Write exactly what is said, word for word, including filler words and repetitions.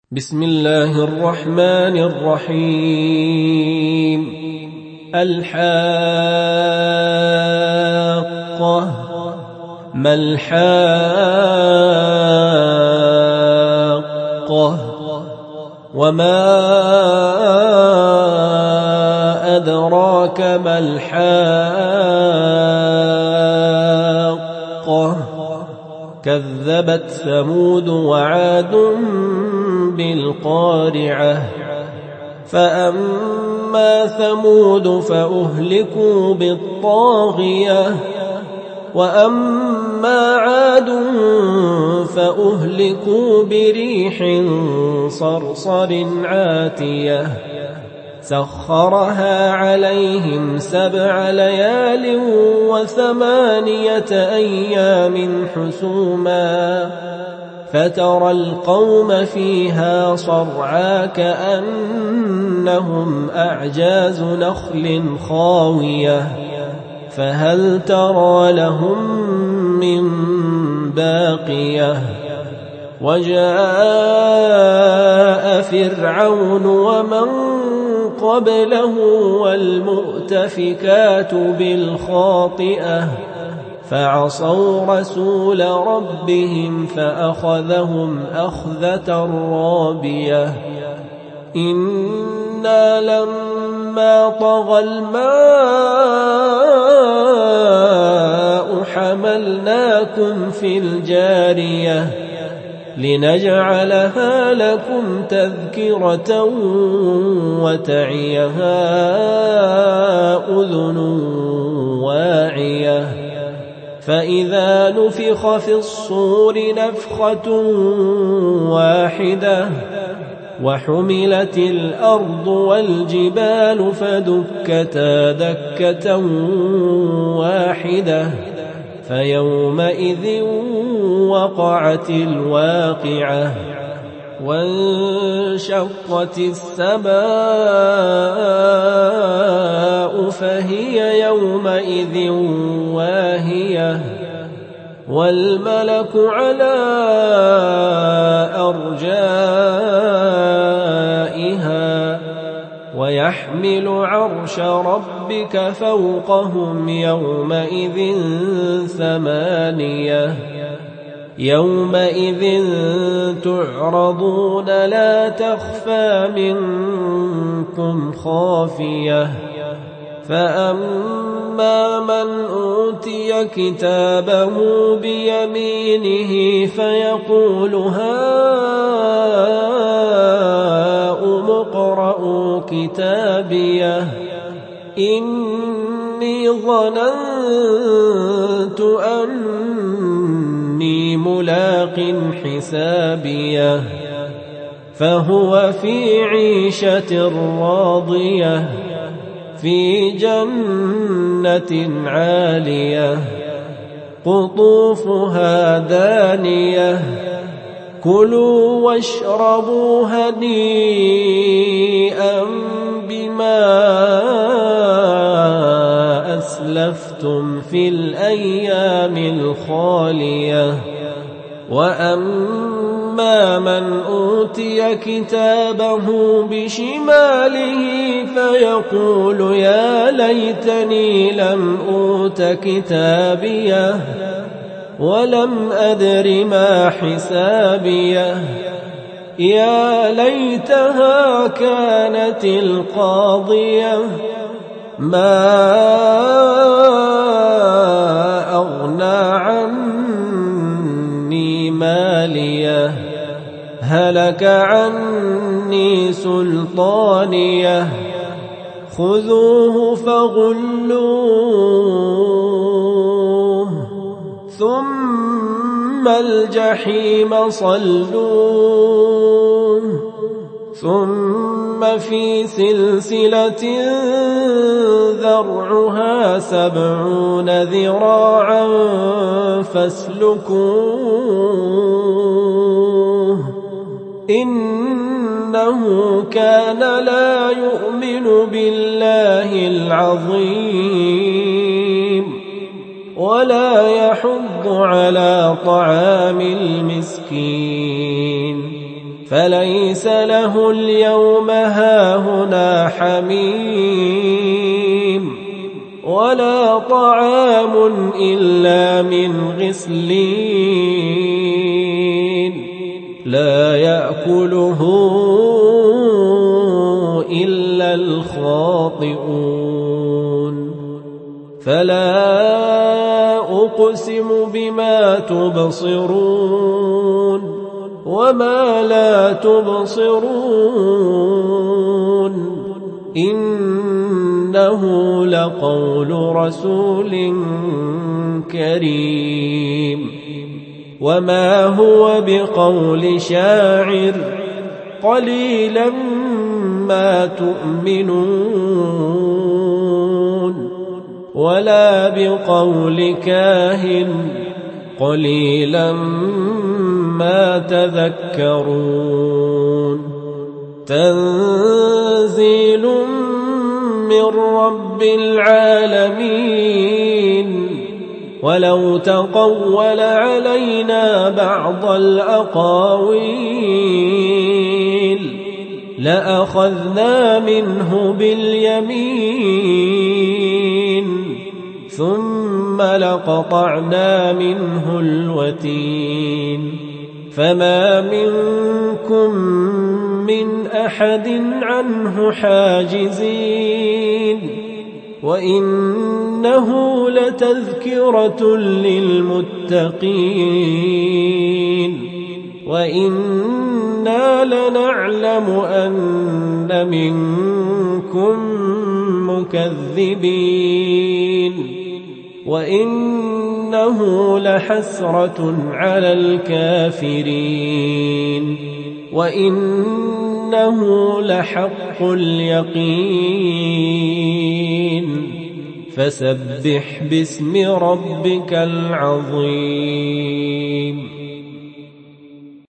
بسم الله الرحمن الرحيم. الحاقة. ما الحاقة؟ وما أدراك ما الحاقة؟ كذبت ثمود وعاد بالقارعة. فأما ثمود فأهلكوا بالطاغية، وأما عاد فأهلكوا بريح صرصر عاتية سخرها عليهم سبع ليال وثمانية أيام حسوما، فترى القوم فيها صرعى كأنهم أعجاز نخل خاوية، فهل ترى لهم من باقية؟ وجاء فرعون ومن قبله والمؤتفكات بالخاطئة، فعصوا رسول ربهم فأخذهم أخذة رابية. إنا لما طغى الماء حملناكم في الجارية لنجعلها لكم تذكرة وتعيها أذن واعية. فإذا نفخ في الصور نفخة واحدة وحملت الأرض والجبال فدكتا دكة واحدة، فيومئذ وقعت الواقعة. وانشقت السماء فهي يومئذ واهية، والملك على أرجائها، ويحمل عرش ربك فوقهم يومئذ ثمانية. يومئذ تعرضون لا تخفى منكم خافية. فأما من أوتي كتابه بيمينه فيقول هاؤم اقرءوا كتابيه إني ظننت أني ملاق حسابيه، فهو في عيشة راضية في جنة عالية قطوفها دانية. كلوا واشربوا هنيئا بما أسلفتم في الأيام الخالية. وأما من أوتي كتابه بشماله فيقول يا ليتني لم أوت كتابيه ولم أدر ما حسابيه، يا ليتها كانت القاضية ما أغنى عني ماليه، هلك عني سلطانيه، خذوه فغلوه ثم الجحيم صلوه، ثم في سلسلة ذرعها سبعون ذراعا فاسلكوه، إنه كان لا يؤمن بالله العظيم ولا يحض على طعام المسكين، فليس له اليوم هاهنا حميم ولا طعام إلا من غسلين لا يأكله إلا الخاطئون فلا أقسم بما تبصرون وما لا تبصرون إنه لقول رسول كريم وما هو بقول شاعر قليلا ما تؤمنون ولا بقول كاهن قليلا ما تذكرون تنزيل من رب العالمين ولو تقول علينا بعض الأقاويل لأخذنا منه باليمين ثم لقطعنا منه الوتين فما منكم من أحد عنه حاجزين وإنه لتذكرة للمتقين وإنا لنعلم أن منكم مكذبين وإنه لحسرة على الكافرين وإنه لحق اليقين فسبح باسم ربك العظيم.